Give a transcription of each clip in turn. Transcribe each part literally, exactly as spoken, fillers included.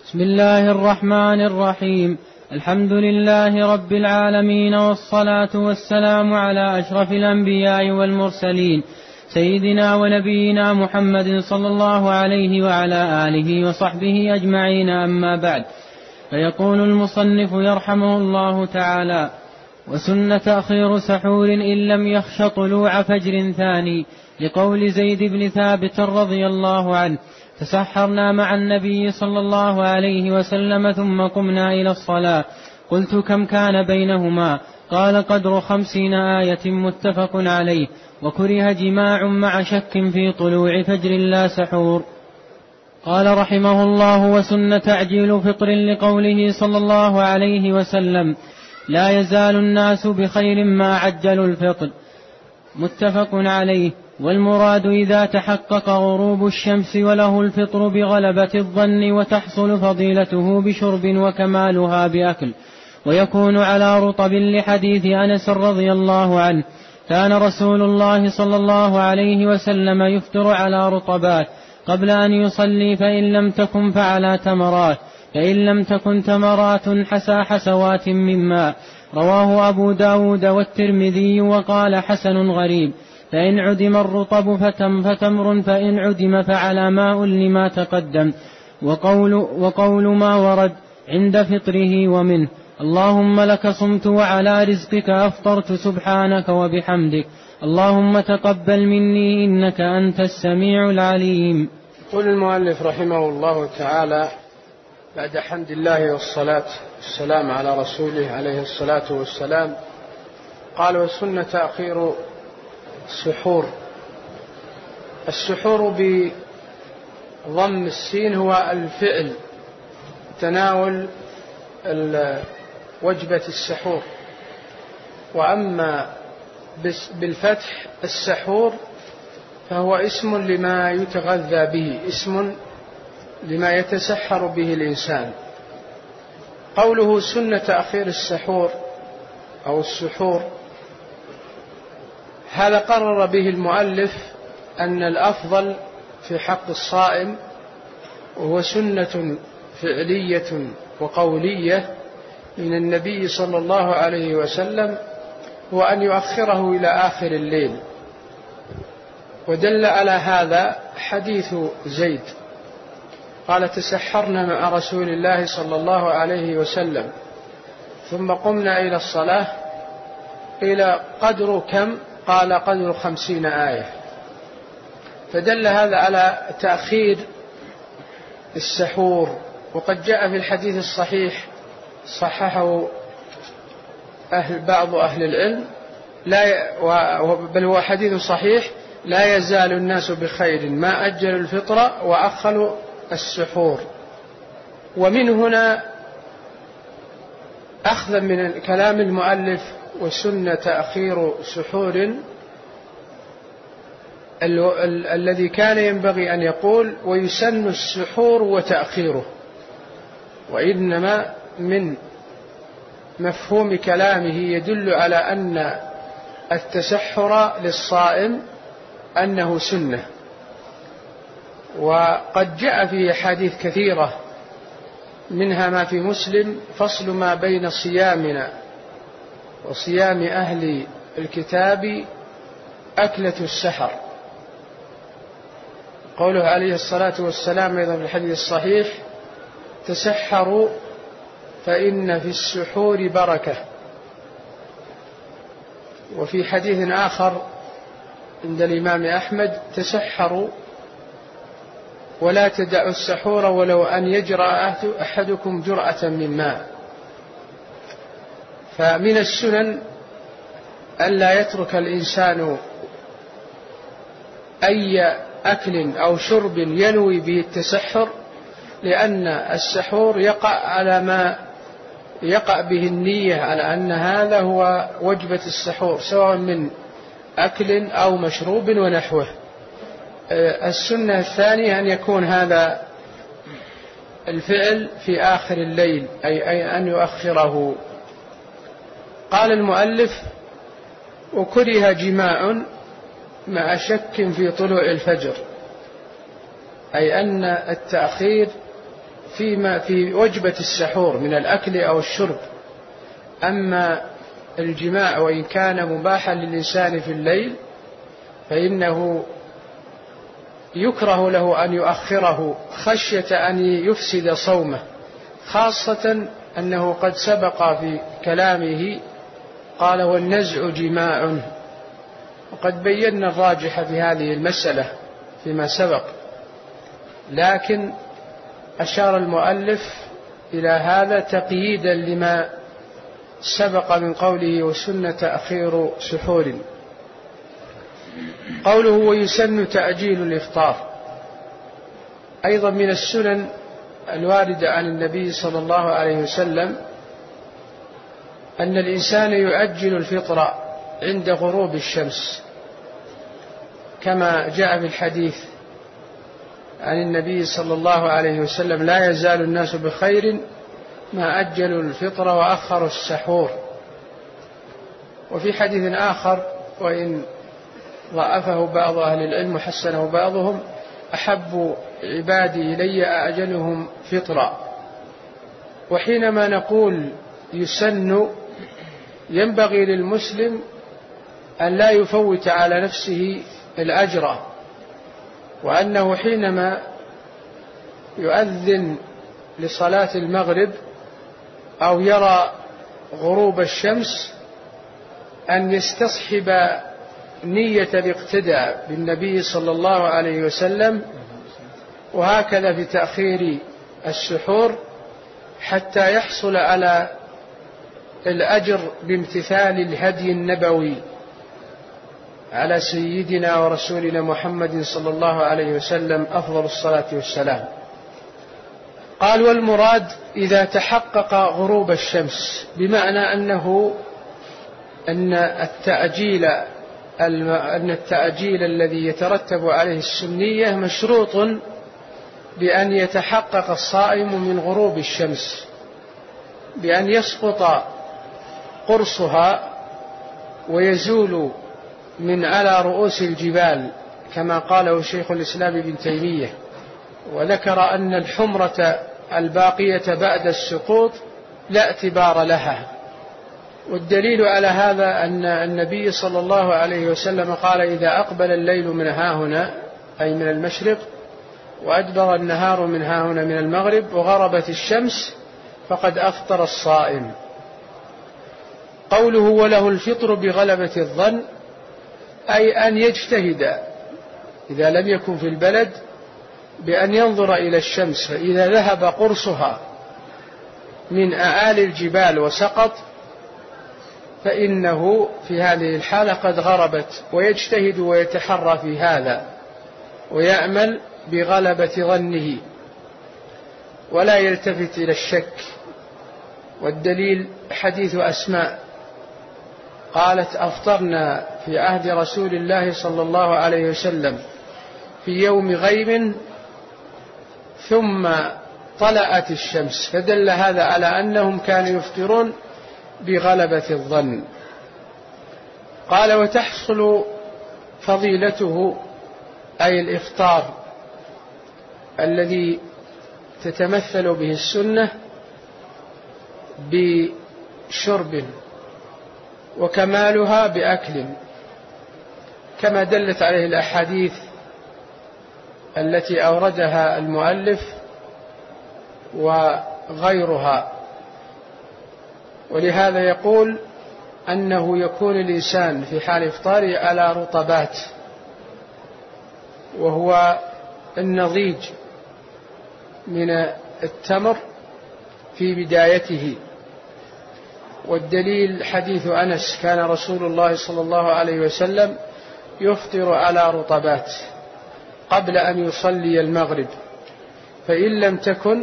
بسم الله الرحمن الرحيم. الحمد لله رب العالمين، والصلاة والسلام على أشرف الأنبياء والمرسلين، سيدنا ونبينا محمد صلى الله عليه وعلى آله وصحبه أجمعين، أما بعد. فيقول المصنف يرحمه الله تعالى: وسن تأخير سحور إن لم يخش طلوع فجر ثاني، لقول زيد بن ثابت رضي الله عنه: تسحرنا مع النبي صلى الله عليه وسلم ثم قمنا إلى الصلاة. قلت: كم كان بينهما؟ قال: قدر خمسين آية، متفق عليه. وكره جماع مع شك في طلوع فجر لا سحور. قال رحمه الله: وسن تعجيل فطر، لقوله صلى الله عليه وسلم: لا يزال الناس بخير ما عجلوا الفطر، متفق عليه. والمراد إذا تحقق غروب الشمس وله الفطر بغلبة الظن، وتحصل فضيلته بشرب وكمالها بأكل، ويكون على رطب، لحديث أنس رضي الله عنه: كان رسول الله صلى الله عليه وسلم يفطر على رطبات قبل أن يصلي، فإن لم تكن فعلى تمرات، فإن لم تكن تمرات حسى حسوات من ماء. رواه أبو داود والترمذي وقال: حسن غريب. فإن عدم الرطب فتم فتمر، فإن عدم فعلى ماء لما تقدم. وقول, وقول ما ورد عند فطره ومنه: اللهم لك صمت وعلى رزقك أفطرت، سبحانك وبحمدك، اللهم تقبل مني إنك أنت السميع العليم. يقول المؤلف رحمه الله تعالى بعد حمد الله والصلاة والسلام على رسوله عليه الصلاة والسلام، قال: وسن تأخير السحور. السحور بضم السين هو الفعل، تناول وجبة السحور. وأما بالفتح السحور فهو اسم لما يتغذى به، اسم لما يتسحر به الإنسان. قوله سن تأخير السحور أو السحور، هذا قرر به المؤلف أن الأفضل في حق الصائم، وهو سنة فعلية وقولية من النبي صلى الله عليه وسلم، هو أن يؤخره إلى آخر الليل. ودل على هذا حديث زيد، قال: تسحرنا مع رسول الله صلى الله عليه وسلم ثم قمنا إلى الصلاة. إلى قدر كم؟ قال: قدر خمسين آية. فدل هذا على تأخير السحور. وقد جاء في الحديث الصحيح، صححه أهل بعض أهل العلم، لا بل هو حديث صحيح: لا يزال الناس بخير ما أجلوا الفطر وأخلوا السحور. ومن هنا أخذا من كلام المؤلف: وسن تأخير سحور، ال ال الذي كان ينبغي أن يقول: ويسن السحور وتأخيره. وإنما من مفهوم كلامه يدل على أن التسحر للصائم أنه سنة. وقد جاء في حديث كثيرة، منها ما في مسلم: فصل ما بين صيامنا وصيام أهل الكتاب أكلة السحر. قوله عليه الصلاة والسلام أيضا في الحديث الصحيح: تسحروا فإن في السحور بركة. وفي حديث آخر عند الإمام أحمد: تسحروا ولا تدعوا السحور ولو أن يجرأ أحدكم جرعة من ماء. فمن السنن ألا يترك الإنسان أي أكل أو شرب ينوي به التسحر، لأن السحور يقع على ما يقع به النية على أن هذا هو وجبة السحور، سواء من أكل أو مشروب ونحوه. السنة الثانية أن يكون هذا الفعل في آخر الليل، أي أن يؤخره. قال المؤلف: وكره جماع مع شك في طلوع الفجر، أي أن التأخير فيما في وجبة السحور من الأكل أو الشرب. أما الجماع وإن كان مباحا للإنسان في الليل فإنه يكره له أن يؤخره خشية أن يفسد صومه، خاصة أنه قد سبق في كلامه قال والنزع جماع، وقد بينا الراجح في هذه المسألة فيما سبق، لكن أشار المؤلف إلى هذا تقييدا لما سبق من قوله وسن تأخير سحور. قوله ويسن تأجيل الإفطار أيضا من السنن الواردة عن النبي صلى الله عليه وسلم أن الإنسان يؤجل الفطر عند غروب الشمس، كما جاء في الحديث عن النبي صلى الله عليه وسلم لا يزال الناس بخير ما أجلوا الفطر وأخروا السحور. وفي حديث آخر وإن ضعفه بعض أهل العلم وحسنه بعضهم أحب عبادي إلي أعجلهم فطرا. وحينما نقول يسن ينبغي للمسلم أن لا يفوت على نفسه الأجر، وأنه حينما يؤذن لصلاة المغرب أو يرى غروب الشمس أن يستصحب نية الاقتداء بالنبي صلى الله عليه وسلم، وهكذا في تأخير السحور حتى يحصل على الأجر بامتثال الهدي النبوي على سيدنا ورسولنا محمد صلى الله عليه وسلم أفضل الصلاة والسلام. قال والمراد إذا تحقق غروب الشمس، بمعنى أنه أن التأجيل أن التأجيل الذي يترتب عليه السنية مشروط بأن يتحقق الصائم من غروب الشمس، بأن يسقط قرصها ويزول من على رؤوس الجبال كما قاله شيخ الإسلام ابن تيمية، وذكر أن الحمرة الباقية بعد السقوط لا اعتبار لها. والدليل على هذا أن النبي صلى الله عليه وسلم قال إذا أقبل الليل من هاهنا أي من المشرق وأدبر النهار من هاهنا من المغرب وغربت الشمس فقد أفطر الصائم. قوله وله الفطر بغلبة الظن أي أن يجتهد إذا لم يكن في البلد بأن ينظر إلى الشمس، فإذا ذهب قرصها من أعالي الجبال وسقط فإنه في هذه الحالة قد غربت، ويجتهد ويتحرى في هذا ويعمل بغلبة ظنه ولا يلتفت إلى الشك. والدليل حديث أسماء قالت أفطرنا في عهد رسول الله صلى الله عليه وسلم في يوم غيم ثم طلعت الشمس، فدل هذا على أنهم كانوا يفطرون بغلبة الظن. قال وتحصل فضيلته أي الإفطار الذي تتمثل به السنة بشرب، وكمالها بأكل كما دلت عليه الأحاديث التي أوردها المؤلف وغيرها. ولهذا يقول أنه يكون الإنسان في حال إفطاره على رطبات، وهو النضيج من التمر في بدايته. والدليل حديث أنس كان رسول الله صلى الله عليه وسلم يفطر على رطبات قبل أن يصلي المغرب، فإن لم تكن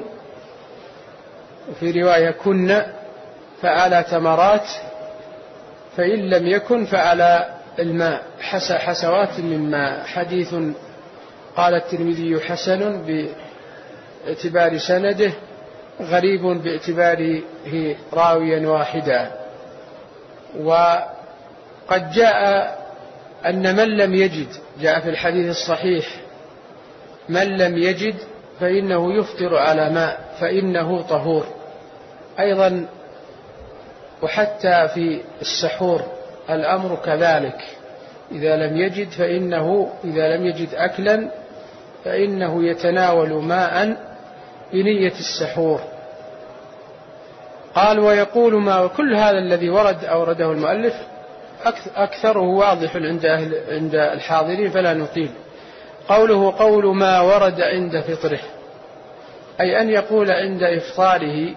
في رواية كن فعلى تمرات، فإن لم يكن فعلى الماء حسوات من ماء. حديث قال الترمذي حسن باعتبار سنده، غريب باعتباره راويا واحدا. وقد جاء أن من لم يجد، جاء في الحديث الصحيح من لم يجد فإنه يفطر على ماء، فإنه طهور أيضا. وحتى في السحور الأمر كذلك، إذا لم يجد فإنه إذا لم يجد أكلا فإنه يتناول ماء بنية السحور. قال ويقول ما، وكل هذا الذي ورد أورده المؤلف أكثره واضح عند أهل عند الحاضرين فلا نطيل. قوله قول ما ورد عند فطره، أي أن يقول عند إفطاره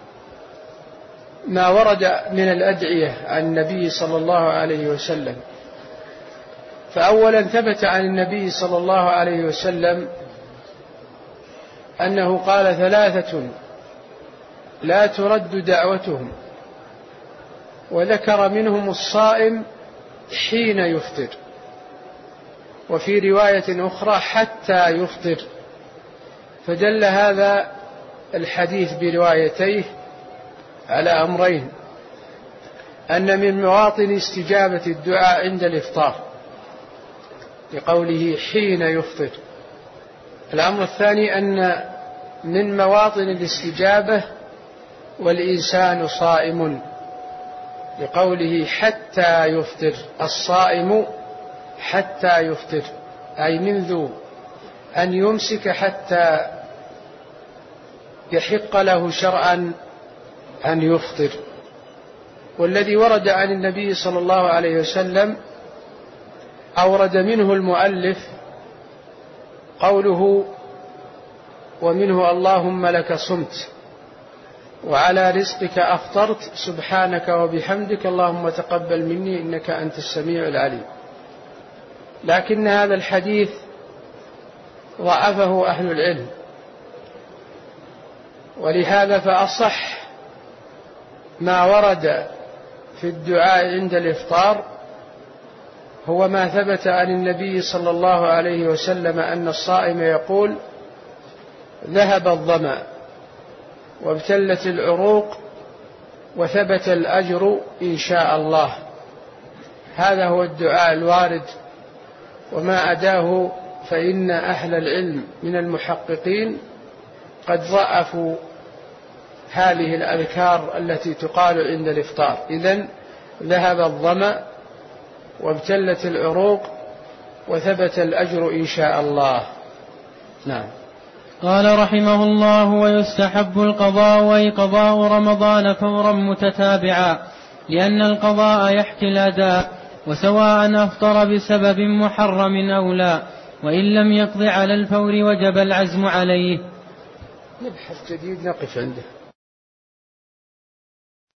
ما ورد من الأدعية عن النبي صلى الله عليه وسلم. فأولا ثبت عن النبي صلى الله عليه وسلم أنه قال ثلاثة لا ترد دعوتهم، وذكر منهم الصائم حين يفطر، وفي رواية أخرى حتى يفطر. فدل هذا الحديث بروايتيه على أمرين: أن من مواطن استجابة الدعاء عند الإفطار لقوله حين يفطر. الأمر الثاني أن من مواطن الاستجابة والإنسان صائم لقوله حتى يفطر، الصائم حتى يفطر، أي منذ أن يمسك حتى يحق له شرعا أن يفطر. والذي ورد عن النبي صلى الله عليه وسلم أورد منه المؤلف قوله ومنه اللهم لك صمت وعلى رزقك أفطرت سبحانك وبحمدك اللهم تقبل مني إنك أنت السميع العليم. لكن هذا الحديث ضعفه أهل العلم، ولهذا فأصح ما ورد في الدعاء عند الإفطار هو ما ثبت عن النبي صلى الله عليه وسلم أن الصائم يقول ذهب الظمأ وابتلت العروق وثبت الأجر إن شاء الله. هذا هو الدعاء الوارد، وما أداه فإن أهل العلم من المحققين قد ضعفوا هذه الأذكار التي تقال عند الإفطار. إذن ذهب الظمأ وابتلت العروق وثبت الأجر إن شاء الله. نعم. قال رحمه الله ويستحب القضاء، وأي قضاء رمضان فورا متتابعا، لأن القضاء يحكي الأداء، وسواء أفطر بسبب محرم أو لا، وإن لم يقض على الفور وجب العزم عليه. نبحث جديد نقف عنده.